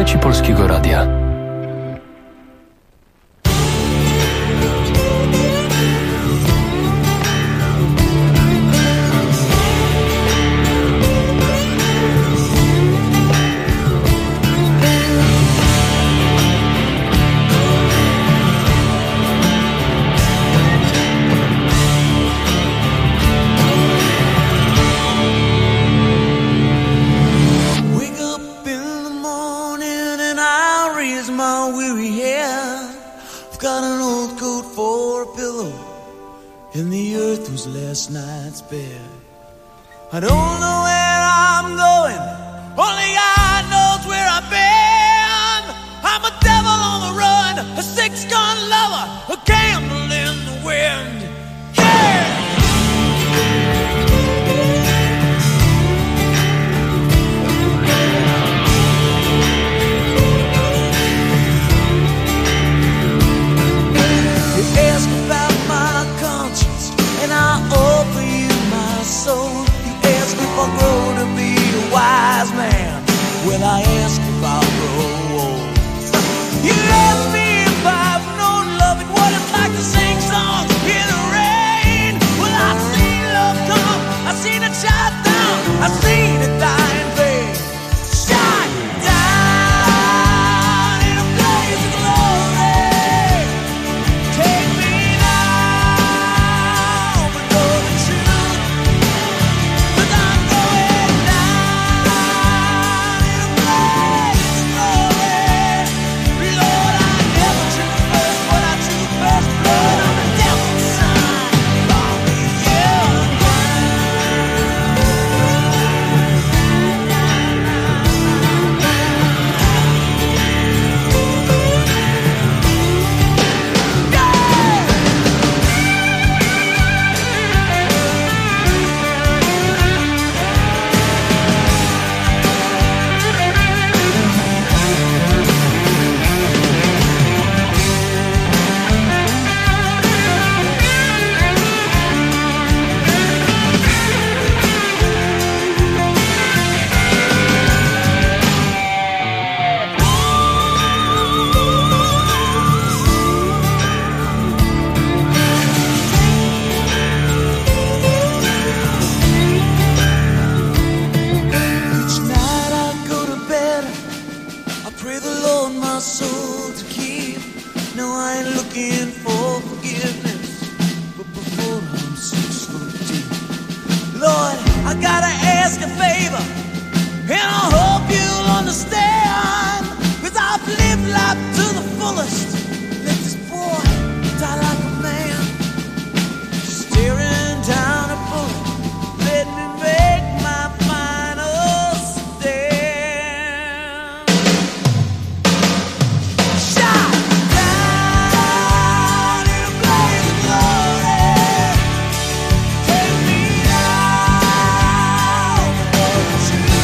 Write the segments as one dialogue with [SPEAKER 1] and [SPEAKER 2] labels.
[SPEAKER 1] sieci Polskiego Radia.
[SPEAKER 2] Last night's bed. I don't know where I'm going, only God knows where I've been. I'm a devil on the run, a six-gun lover, a gamble in the wind. Yeah! You ask about my conscience, and I offer you my soul. You ask if I grow to be a wise man. Well, I ask if I'll grow old. You ask me if I've known love and what it's like to sing songs in the rain. Well, I've seen love come, I've seen it shot down, I've seen it die in vain. Shot down in a blaze of glory. Take me now, but know the truth, 'cause I'm going down in a blaze of glory. Lord, I never took first, but I took first blood. I'm the devil's son, call me you. Each night I go to bed, I pray the Lord my soul to keep. No, I ain't looking for forgiveness, but before I'm 6 foot deep. Lord, I gotta ask a favor, and I hope you'll understand, 'cause I've lived life to the fullest. Let this boy die like a man, staring down a bullet. Let me make my final stand. Shot down in a blaze of glory. Take me now, but know the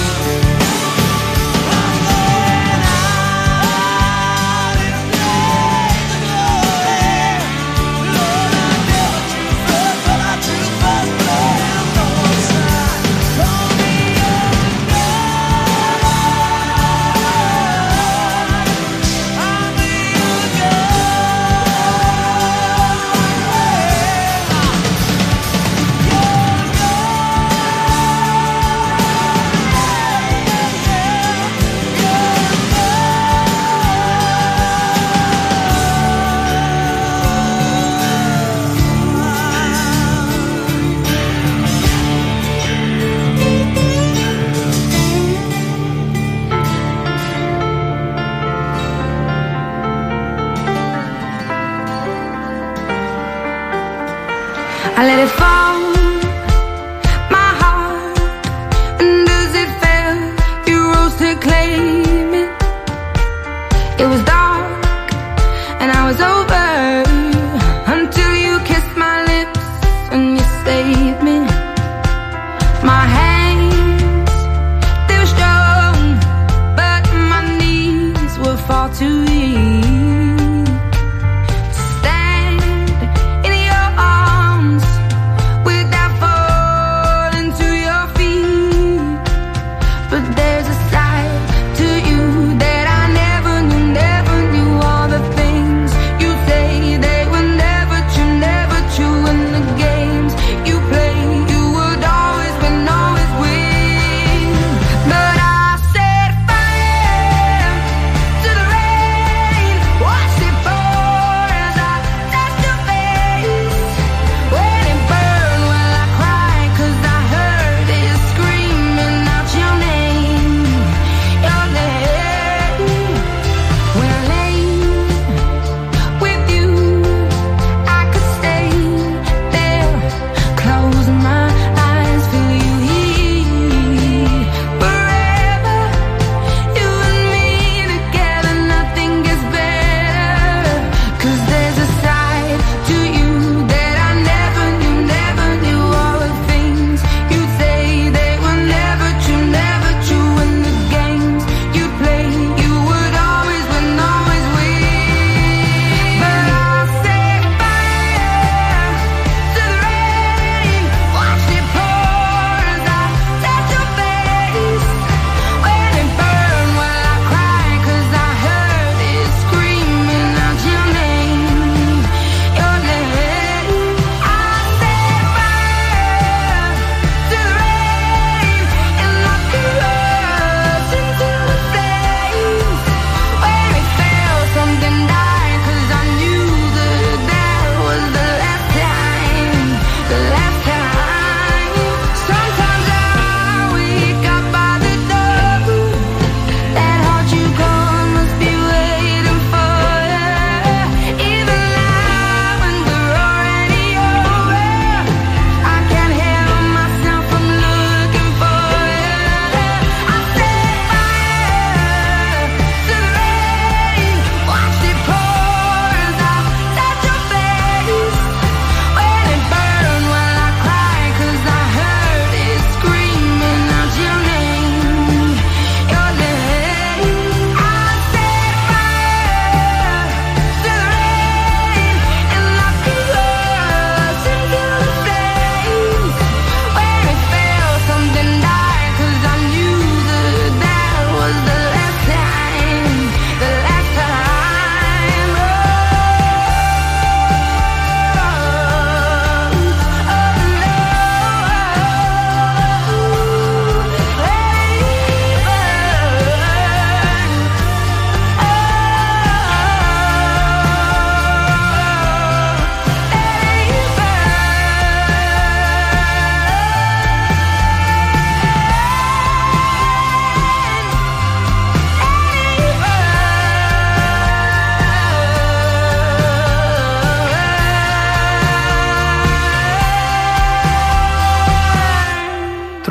[SPEAKER 2] truth. I'm going out in a blaze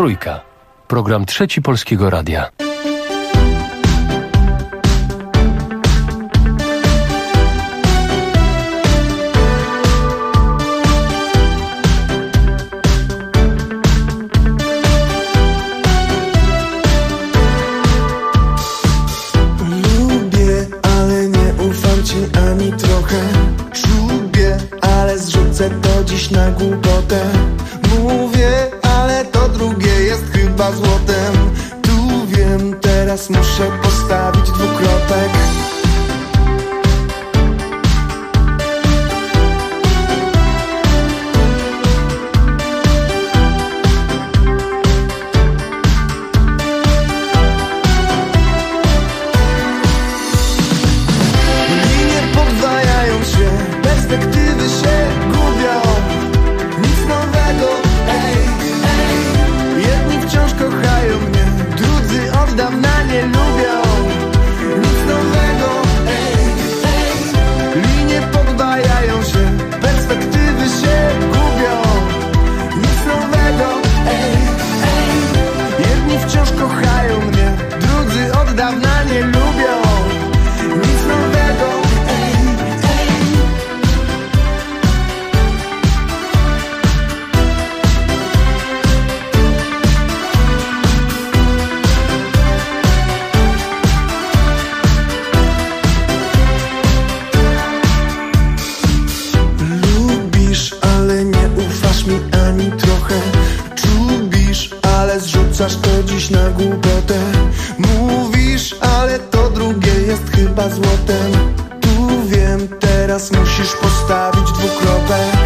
[SPEAKER 1] Trójka. Program Trzeci Polskiego Radia.
[SPEAKER 2] Lubię, ale nie ufam ci ani trochę. Czubię, ale zrzucę to dziś na głupotę. Mówię, ale to drugie jest chyba złotem. Tu wiem, teraz muszę postawić dwukropek. Linie podwajają się, perspektywy się gubią. Nic nowego, ej, ej. Jedni wciąż kochają mnie, drudzy od dawna nie lubią. Nic nowego, ej, ej. Linie podwajają się, perspektywy się gubią. Nic nowego, ej, ej. Jedni wciąż kochają mnie, drudzy od dawna nie lubią. Nic nowego, ej, ej. Lubisz, ale nie ufasz mi ani trochę. Czubisz, ale zrzucasz to dziś na głupotę. Mówisz, ale to drugie jest chyba złotem. Tu wiem, teraz musisz postawić dwukropek.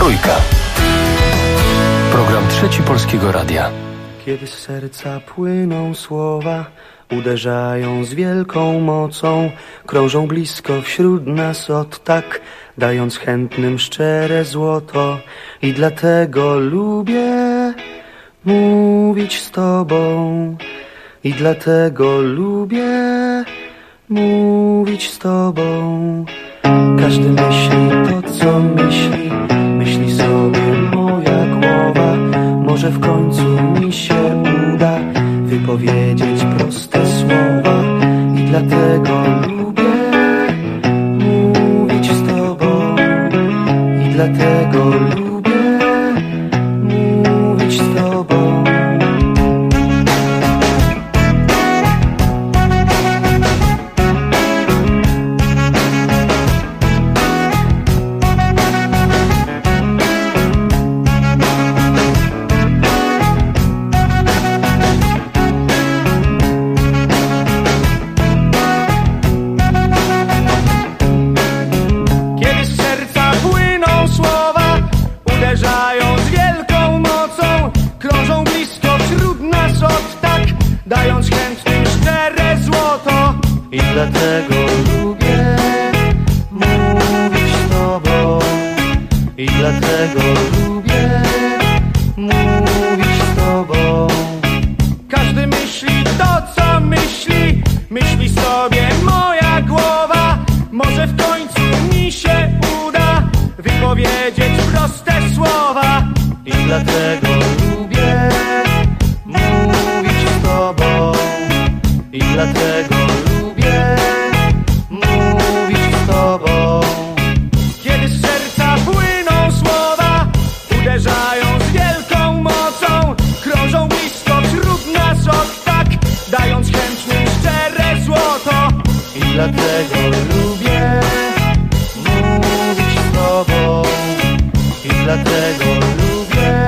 [SPEAKER 1] Trójka. Program Trzeci Polskiego Radia.
[SPEAKER 3] Kiedy z serca płyną słowa, uderzają z wielką mocą, krążą blisko wśród nas od tak, dając chętnym szczere złoto. I dlatego lubię mówić z Tobą. I dlatego lubię mówić z Tobą. Każdy myśli to, co myśli, myśli sobie moja głowa. Może w końcu mi się uda wypowiedzieć proste słowa. I dlatego lubię mówić z Tobą. I dlatego lubię mówić z Tobą. Dając chętnym szczere złoto. I dlatego lubię mówić z Tobą. I dlatego lubię mówić z Tobą. Każdy myśli to, co myśli, myśli sobie moja głowa. Może w końcu mi się uda wypowiedzieć proste słowa. I dlatego lubię mówić z Tobą. I dlatego lubię mówić z Tobą. Kiedy z serca płyną słowa, uderzają z wielką mocą, krążą blisko wśród nas od tak, dając chętnym szczere złoto. I dlatego lubię mówić z Tobą. I dlatego lubię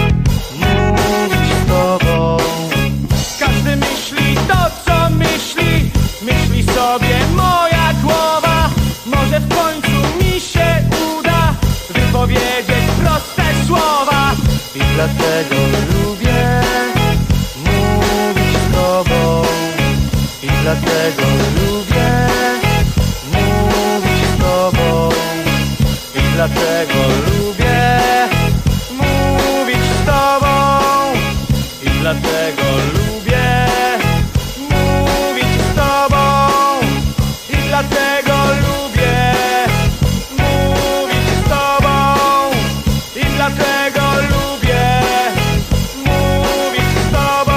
[SPEAKER 3] mówić z Tobą. Każdy myśli to, co myśli, myśli sobie moja głowa. Może w końcu mi się uda wypowiedzieć proste słowa. I dlatego lubię mówić z Tobą. I dlatego lubię mówić z Tobą. I dlatego lubię mówić z Tobą. I dlatego lubię mówić z Tobą. I dlatego lubię mówić z Tobą. I dlatego lubię mówić z Tobą.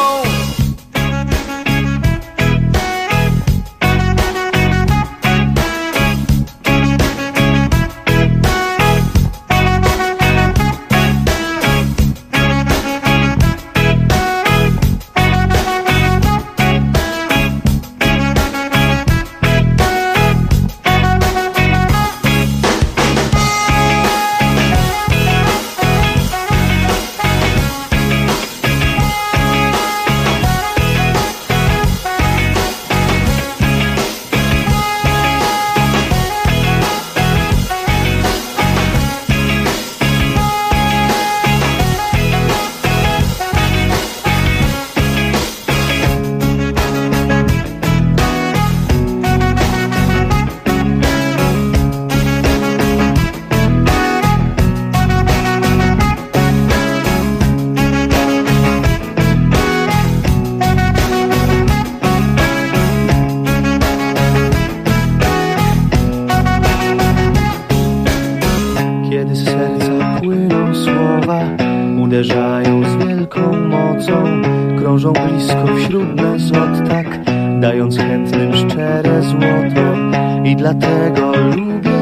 [SPEAKER 3] Kiedy z serca płyną słowa, uderzają z wielką mocą, krążą blisko wśród nas od tak, dając chętnym szczere złoto. I dlatego lubię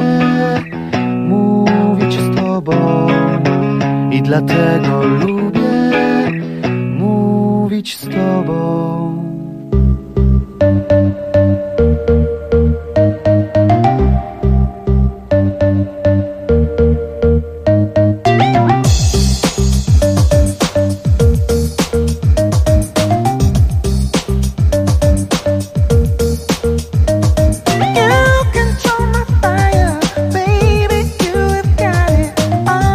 [SPEAKER 3] mówić z Tobą. I dlatego lubię mówić z Tobą.
[SPEAKER 4] You control my fire, baby, you have got it all.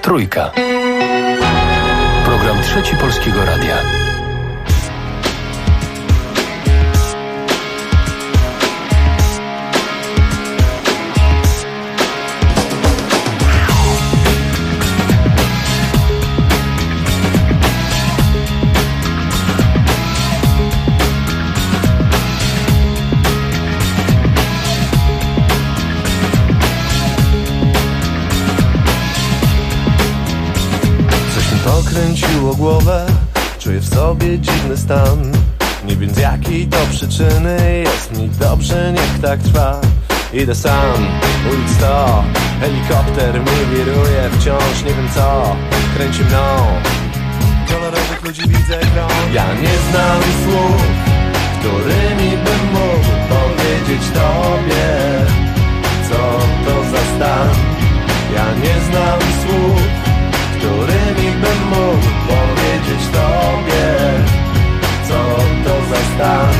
[SPEAKER 1] Trójka. Program Trzeci Polskiego Radia.
[SPEAKER 4] Kręciło głowę, czuję w sobie dziwny stan. Nie wiem z jakiej to przyczyny, jest mi dobrze, niech tak trwa. Idę sam, ulic 100, helikopter mi wiruje wciąż, nie wiem co kręci mną. Kolorowych ludzi widzę krąg. Ja nie znam słów, którymi bym mógł powiedzieć tobie, co to za stan. Ja nie znam słów, którymi bym mógł powiedzieć tobie, co to za stan.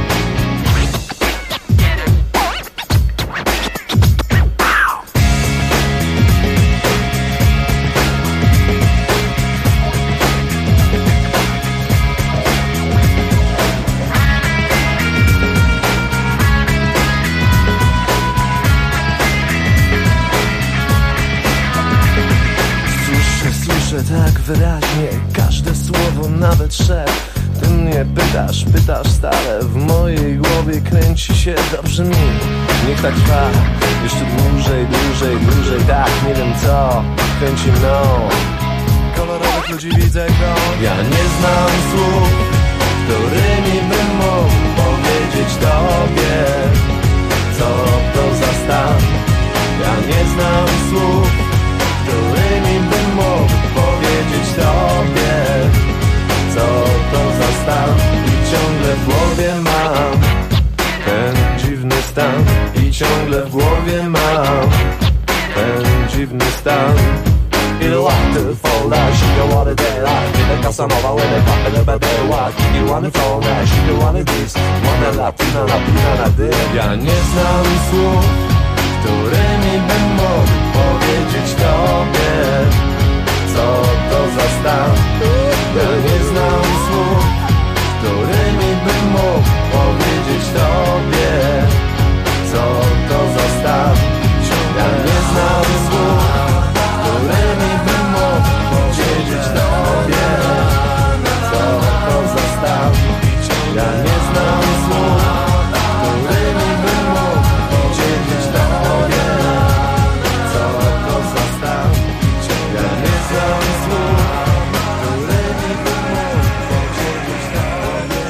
[SPEAKER 4] Tak wyraźnie, każde słowo, nawet szep. Ty mnie pytasz stale, w mojej głowie kręci się, dobrze mi. Niech tak trwa, jeszcze dłużej, tak, nie wiem co kręci mną. Kolorowych ludzi widzę krąg. Ja nie znam słów, którymi bym mógł powiedzieć tobie, co to za stan. Ja nie znam słów, którymi bym mógł powiedzieć tobie, co to za stan. I ciągle w głowie mam ten dziwny stan. I ciągle w głowie mam ten dziwny stan. I like to fall down, she don't wanna dare like in the Casanova when they pop in the bed walk. You wanna fall down, she don't wanna this. Wanna latina na dy. Ja nie znam słów, którymi bym mógł powiedzieć tobie, co to za stan. Ja nie znam słów, którymi bym mógł powiedzieć tobie, co to za stan. Ja nie znam słów, którymi bym mógł powiedzieć tobie, co to za stan. Ja nie znam słów, którymi bym mógł powiedzieć tobie, co to za stan. Ja nie znam słów, którymi bym mógł powiedzieć tobie,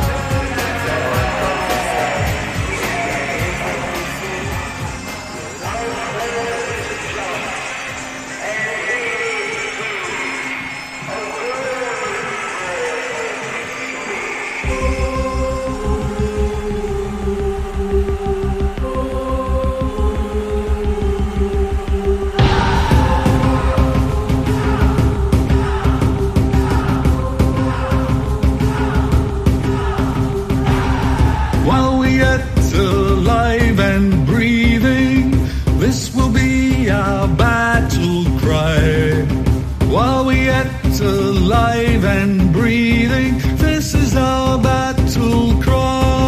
[SPEAKER 5] While we yet alive and breathing, this will be our battle cry. While we yet alive and breathing, this is our battle cry.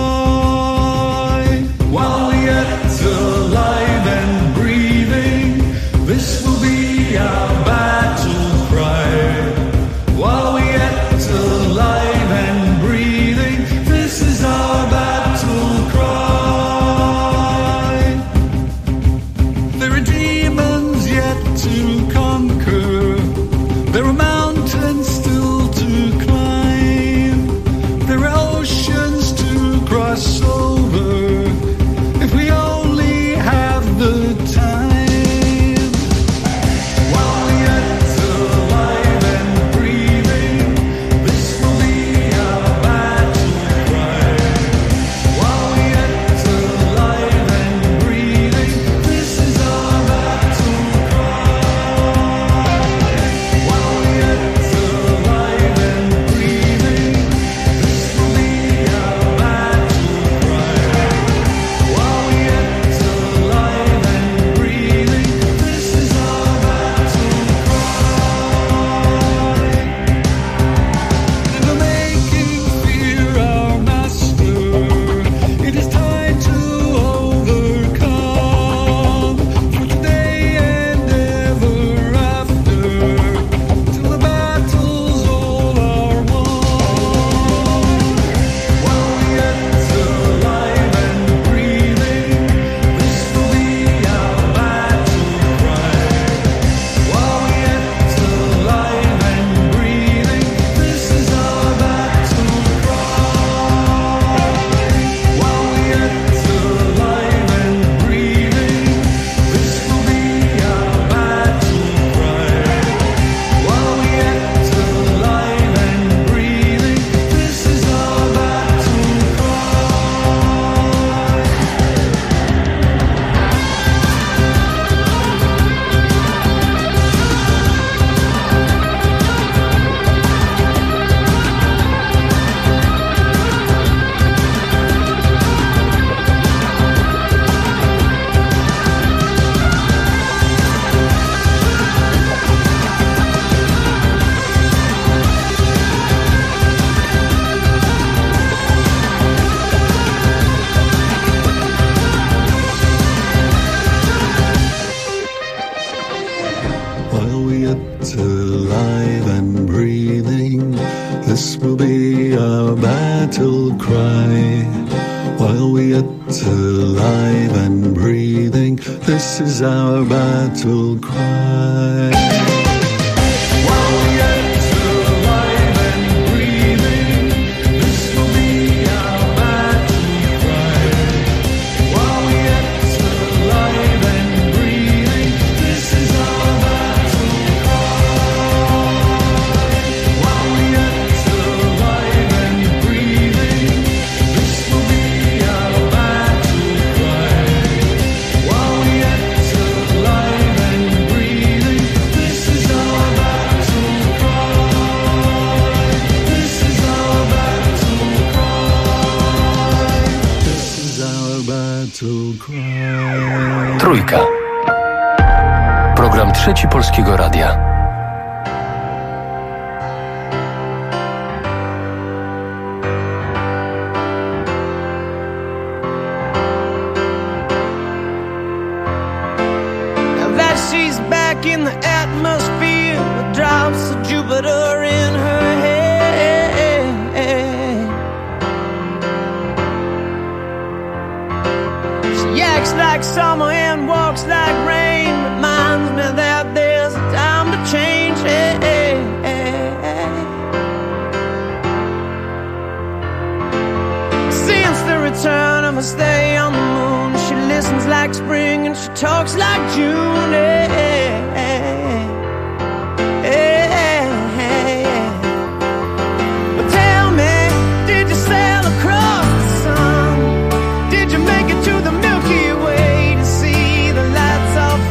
[SPEAKER 5] While we yet alive and breathing, this will be our battle cry. While we yet alive and breathing, this is our battle cry. There are demons yet to conquer. There are mountains still to climb. There are oceans to cross over. If we only have the time. While we yet while we're yet alive and breathing. This will be our battle cry. While we're yet alive and breathing, this is our battle cry. While we're yet alive and breathing, this will be our battle cry. While we're yet alive and breathing, this is our battle cry. While we're yet alive and breathing, this will be our battle cry. While we're yet alive and breathing, this is our battle cry. This is our battle cry. This is our battle cry.
[SPEAKER 1] Trójka. Program Trzeci Polskiego Radia.
[SPEAKER 2] Now that she's back in the atmosphere with drops of Jupiter in her head. She acts like summer and walks like rain. Reminds me that there's a time to change. Since the return of her stay on the moon, she listens like spring and she talks like June. But tell me, did you sail across the sun? Did you make it to the Milky Way to see the lights off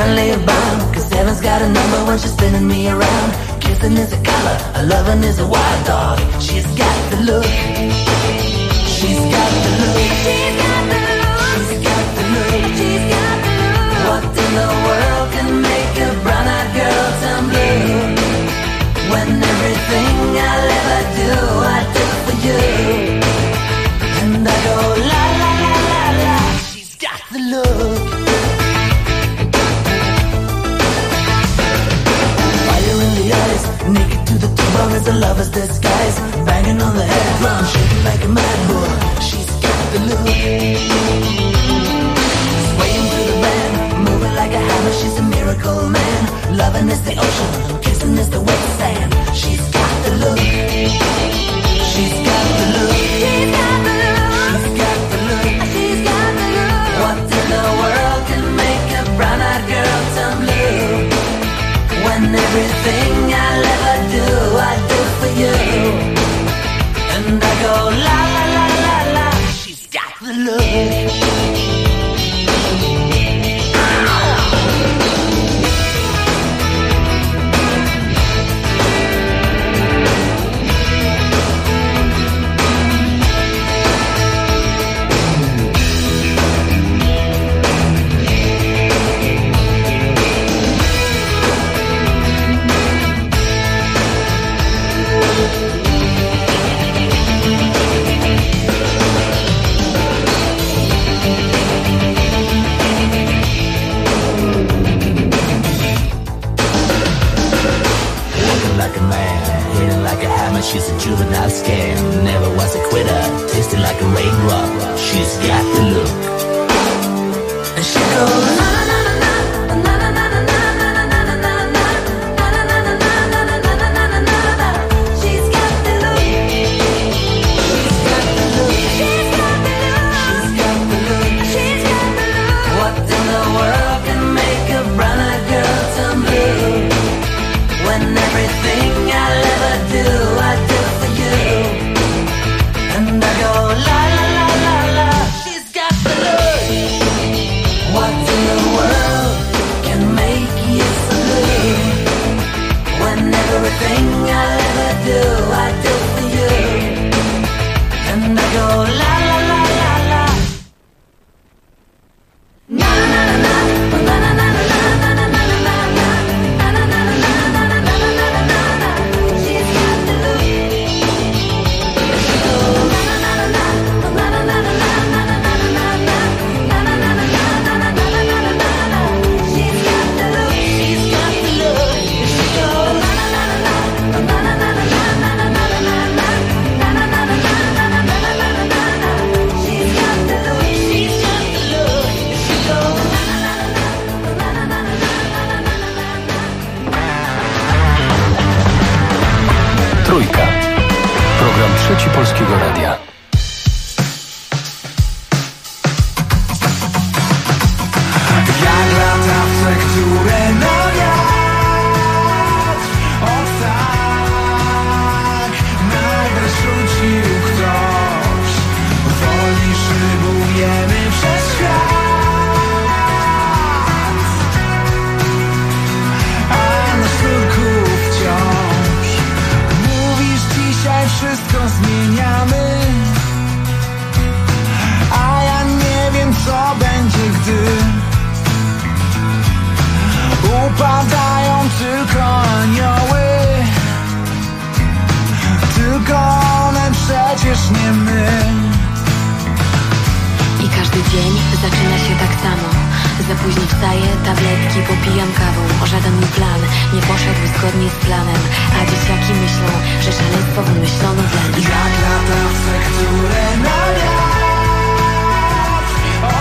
[SPEAKER 2] heavenly bound, 'cause heaven's got a number when she's spinning me around. Kissing is a color, a loving is a wild dog. She's got the look. She's got the look. She's got the look. She's got the look. She's got the look. What in the world can make a brown-eyed girl turn blue? When everything I'll ever do, I do for you. And I go la la la la la. She's got the look. Fire in the eyes, naked to the bone as a lover's disguise. Banging on the head drum, shaking like a mad bull. She's got the look. Swaying through the band, moving like a hammer. She's a miracle man. Loving is the ocean, kissing is the wet sand. She's got the look. She's got the look. She's got the look. She's got the look. She's got the look. What in the world can make a brown-eyed girl turn blue? When everything I'll ever do, I do for you. And I go la la la la la. She's got the look. She's a juvenile scam, never was a quitter, tasting like a raindrop. She's got the look. And she goes na na na na na na na na na na na na na. She's got the look. She's got the look. She's got the look. She's got the look. She's got the look. What in the world can make a brown-eyed girl turn blue? When everything I'll ever do, I do for you. And I go la la la la la. She's got the look. What in the world can make you so blue? When everything I'll ever do, I do for you. And I go la la la la la. Na na na na na na na na na na na na na.
[SPEAKER 1] Trójka. Program Trzeci Polskiego Radia.
[SPEAKER 5] Jak latawce, które na wiatr. O tak, nagle rzucił ktoś. Woli szybujemy przez świat. A na sznurku wciąż mówisz dzisiaj wszystko zmieniamy. A ja nie wiem co będzie, gdy upadają tylko anioły. Tylko one przecież nie my.
[SPEAKER 6] I każdy dzień zaczyna się tak samo. Za późno wstaję, tabletki popijam kawą. O żaden mój plan nie poszedł zgodnie z planem. A dzieciaki myślą, że szaleństwo wymyślono dla nich.
[SPEAKER 5] Jak latawce, które na wiatr. O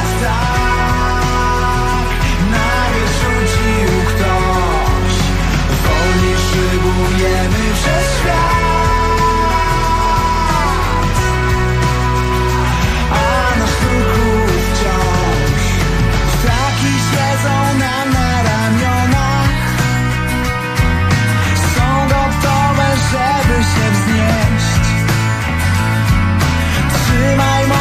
[SPEAKER 5] tak, nagle rzucił ktoś. Wolniej szybujemy przez świat. A na sznurku wciąż ptaki siedzą nam na ramionach. Są gotowe, żeby się wznieść. Trzymaj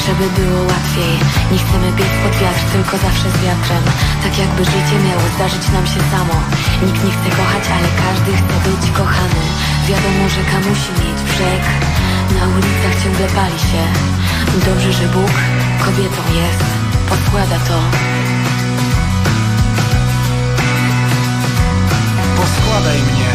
[SPEAKER 6] żeby było łatwiej. Nie chcemy biec pod wiatr, tylko zawsze z wiatrem. Tak jakby życie miało zdarzyć nam się samo. Nikt nie chce kochać, ale każdy chce być kochany. Wiadomo, rzeka musi mieć brzeg. Na ulicach ciągle pali się. Dobrze, że Bóg kobietą jest. Podkłada to.
[SPEAKER 7] Poskładaj mnie.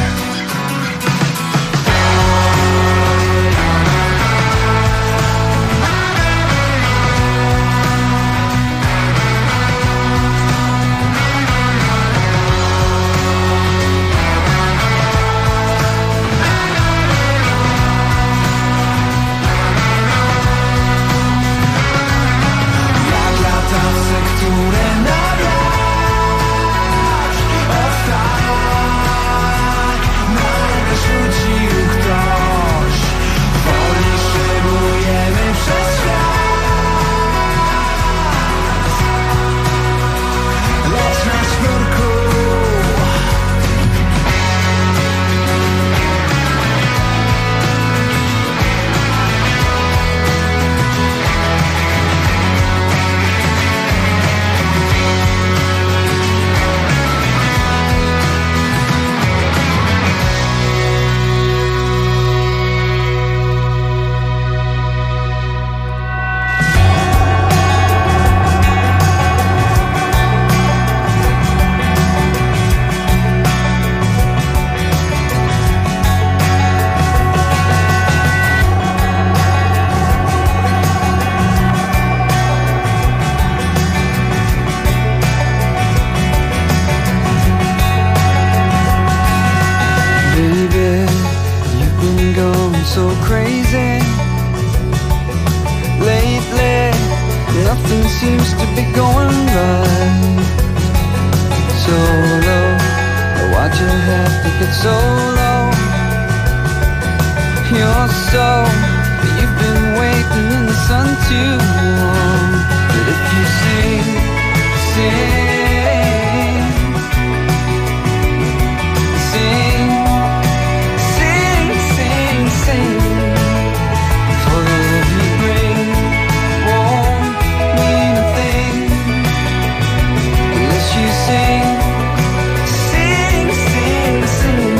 [SPEAKER 7] Jak latawce, które na wiatr nagle rzucił ktoś. Wolniej szybujemy przez świat, lecz na sznurku so crazy lately. Nothing seems to be going right. So low, why'd you have to get so low? You're so, you've been waiting in the sun too long. But if you sing, sing, sing, sing, for the love you bring won't mean a thing unless you sing, sing, sing, sing.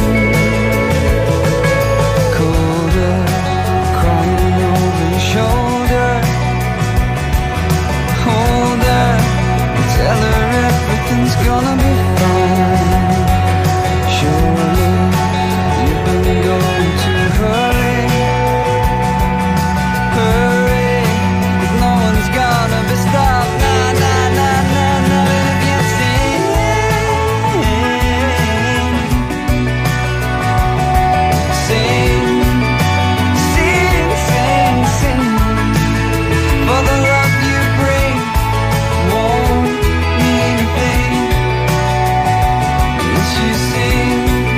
[SPEAKER 7] Colder, crying over your shoulder. Hold her and tell her everything's gonna be fine. Surely you've been going too hurry, hurry, 'cause no one's gonna be stopped. Nah, nah, nah, nah, nah. And if you sing, sing, sing, sing, sing, for the love you bring won't mean a thing unless you sing.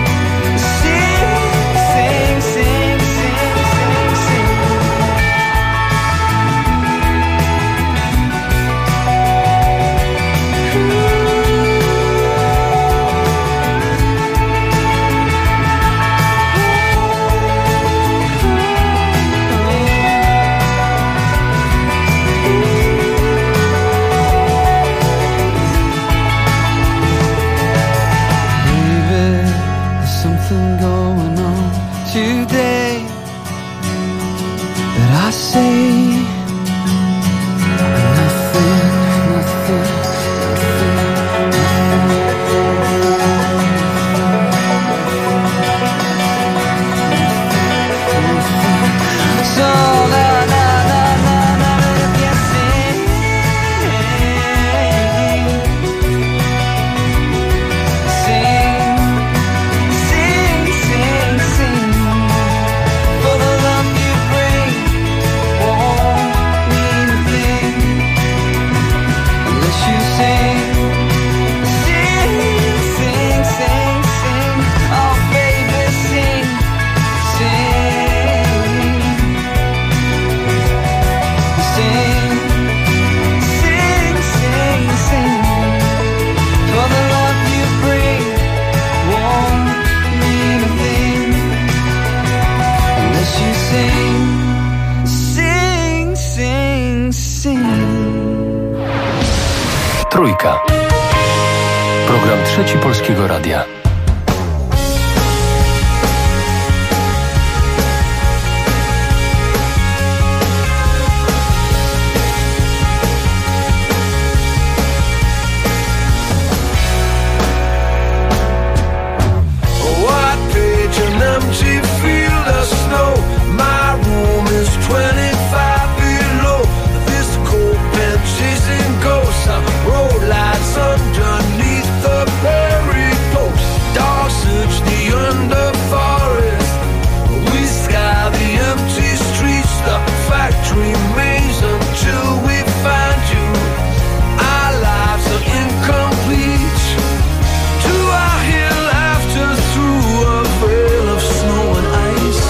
[SPEAKER 7] Today that I say nothing, nothing, nothing. So na na na na na, if you sing, sing, sing, sing, sing. For the love you bring won't mean a thing unless you sing, sing, sing, sing, sing. Oh baby, sing, sing, sing, sing, sing, sing. For the love you bring won't mean a thing unless you sing, sing, sing, sing.
[SPEAKER 1] Muzyka. Program Trzeci Polskiego Radia.
[SPEAKER 4] Empty field of snow. My room is 25 below. This cold pen chasing ghosts. Road lights underneath the buried post. Dogs search the underforest. We sky the empty streets, the factory maze until we find you. Our lives are incomplete. Do I hear laughter through a veil of snow and ice?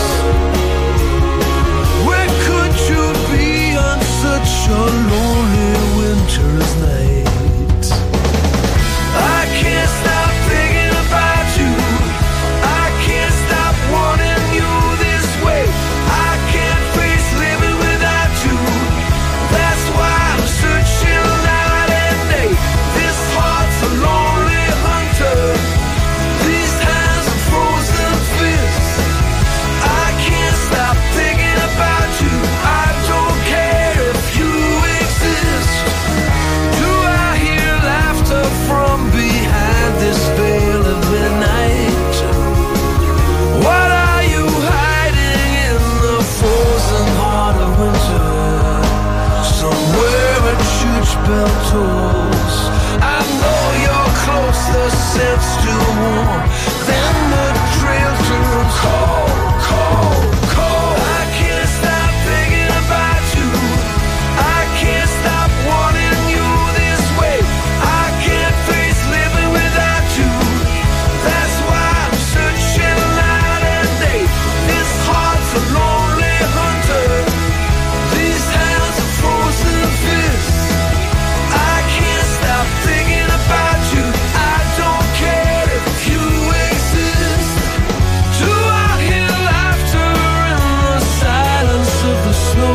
[SPEAKER 4] Where could you be on such a lonely winter's night? I can't stop thinking about you. I can't stop wanting you this way. I can't face living without you. That's why I'm searching night and day. This heart's a lonely hunter. These hands are frozen fists. I can't stop thinking about you. I don't care if you exist. Do I hear laughter from behind this veil of midnight? What are you hiding in the frozen heart of winter? Somewhere a church bell tolls. I know you're close, the scent's still warm. Then the trail turns cold, cold, cold. I can't stop thinking about you. I can't stop wanting you this way. I can't face living without you. That's why I'm searching night and day. This heart's a lonely hunter. These hands are frozen fists. I can't stop thinking about you. I don't care if you exist. Do I hear laughter in the silence of the snow?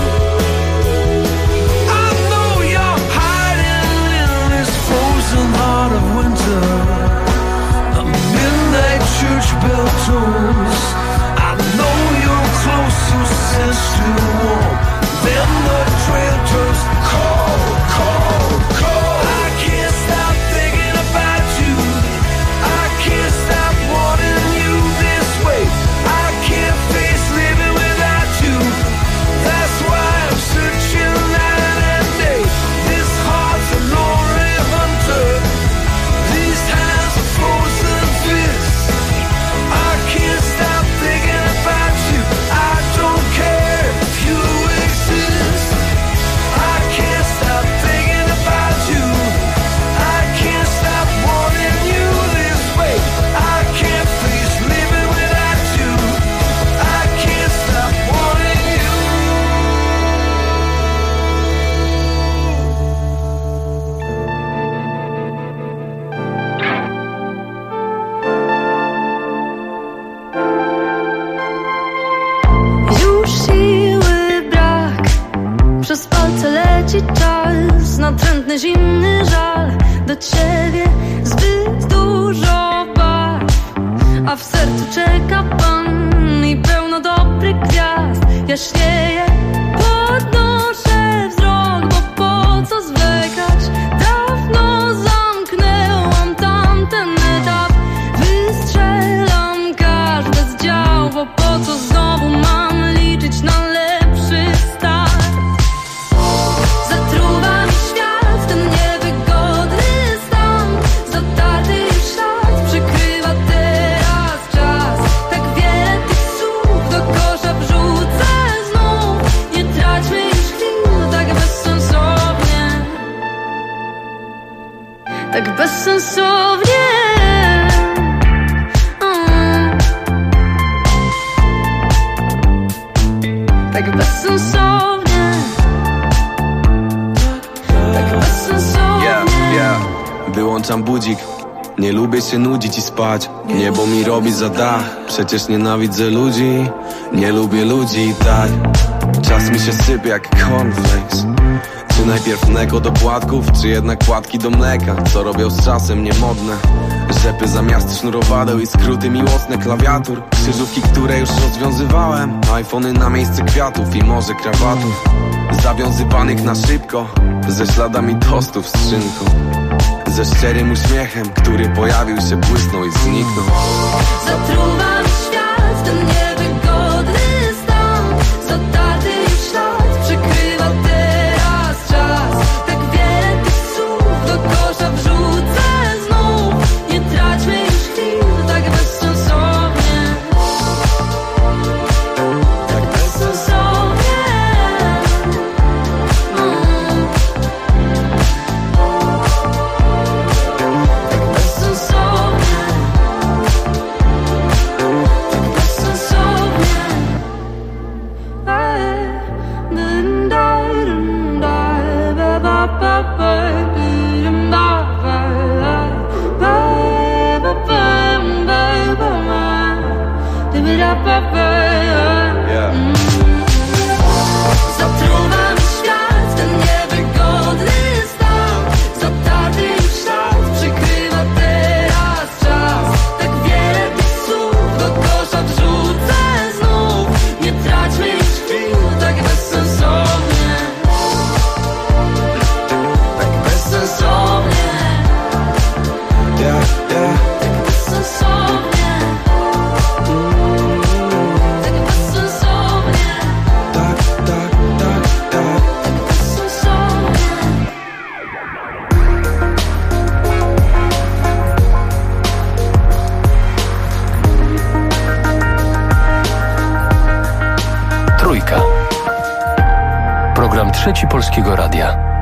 [SPEAKER 4] I know you're hiding in this frozen heart of winter. A midnight church bell tolls. I know you're close, your sense still warm. Then the trail turns cold, cold, cold. I can't stop thinking about you. I can't stop wanting you this way. I can't face living without you. That's why I'm searching night and day. This heart's a lonely hunter. These hands are frozen fists. I can't stop thinking about you. I don't care if you exist. I can't stop thinking about you. I can't stop wanting you this way. I can't face living without you. I can't stop wanting you.
[SPEAKER 8] Już siły brak, przez palce leci czas, natrętny, zimny żal. Do ciebie zbyt dużo barw, a w sercu czeka pan i pełno dobrych gwiazd. Jaśnieje, podnoszę wzrok, bo po co zwlekać? Dawno zamknęłam tamten etap. Wystrzelam każde z dział, bo po co znowu mam liczyć na lepszy start? Zatruwa mi świat, ten niewygodny stan. Zatarty już ślad przykrywa teraz czas. Tak wiele tych słów do kosza wrzucę znów. Nie traćmy już chwil tak bezsensownie. Tak bezsensownie. Tak bezsensownie. Tak bezsensownie.
[SPEAKER 9] Wyłączam budzik. Nie lubię się nudzić i spać. Niebo mi robi za dach. Przecież nienawidzę ludzi. Nie lubię ludzi i tak. Czas mi się sypie jak cornflakes. Czy najpierw mleko do płatków, czy jednak płatki do mleka? Co robią z czasem niemodne rzepy zamiast sznurowadeł i skróty miłosne klawiatur. Krzyżówki, które już rozwiązywałem, iPhony na miejsce kwiatów i może krawatów zawiązywanych na szybko, ze śladami tostów z szynką, ze szczerym uśmiechem, który pojawił się, błysnął i zniknął.
[SPEAKER 8] Zatruwa mi świat, ten niewygodny stan, zatarty już ślad, przykrywa teraz czas. Tak wiele tych słów do kosza wrzucę znów. Nie traćmy już chwil tak bezsensownie, tak bezsensownie. Tak bezsensownie. Zatruwa mi świat, ten niewygodny stan, zatarty już ślad, przykrywa teraz czas. Tak wiele tych słów do kosza wrzucę znów. Nie traćmy już chwil tak bezsensownie, tak bezsensownie, tak bezsensownie, tak bezsensownie, tak bezsensownie.
[SPEAKER 1] Trójka. Program Trzeci Polskiego Radia.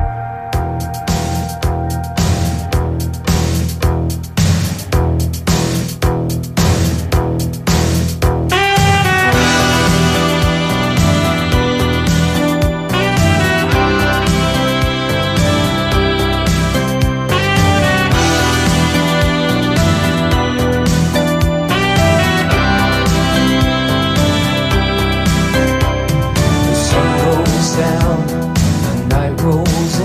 [SPEAKER 2] The sun goes down, the night rolls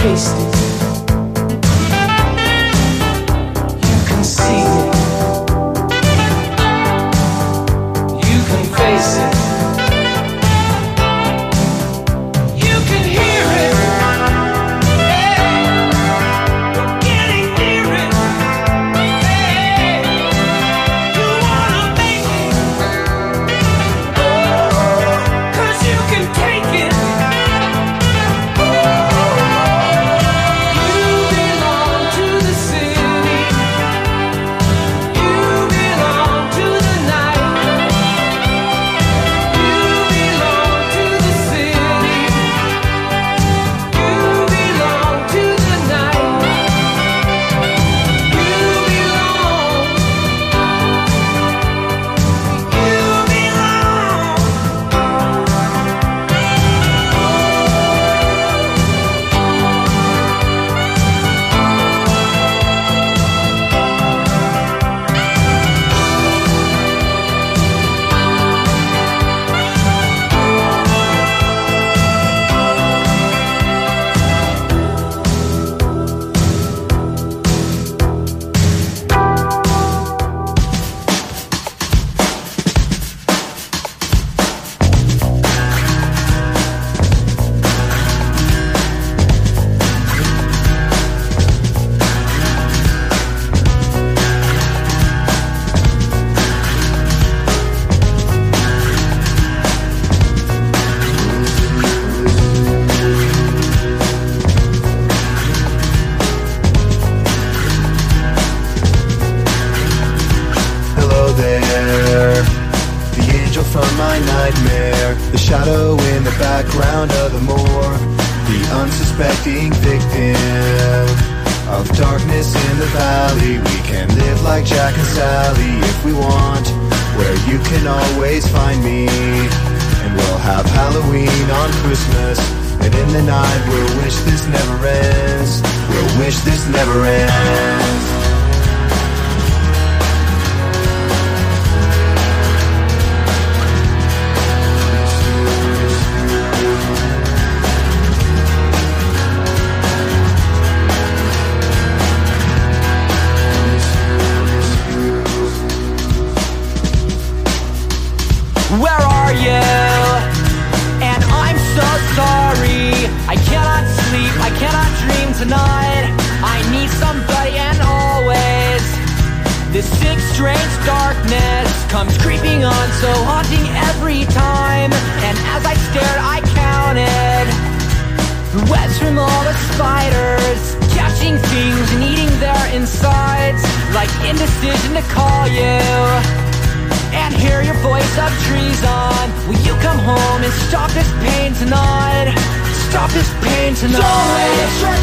[SPEAKER 3] taste it. You can see it. You can face it. You can hear it. Hey, we're getting near it. Hey, you wanna make it. Oh, 'cause you can take it. You belong to the city. You belong to the night. You belong to the city. You belong to the night. You belong. You belong.
[SPEAKER 4] Hello there, the angel from my nightmare, the shadow in the background of the moor, the unsuspecting victim of darkness in the valley. We can live like Jack and Sally if we want, where you can always find me. And we'll have Halloween on Christmas, and in the night we'll wish this never ends. We'll wish this never ends.
[SPEAKER 3] Where are you? And I'm so sorry. I cannot sleep, I cannot dream tonight. I need somebody and always. This sick, strange darkness comes creeping on, so haunting every time. And as I stared, I counted the webs from all the spiders, catching things and eating their insides, like indecision to call you and hear your voice of treason. Will you come home and stop this pain tonight? Stop this pain tonight. Don't waste your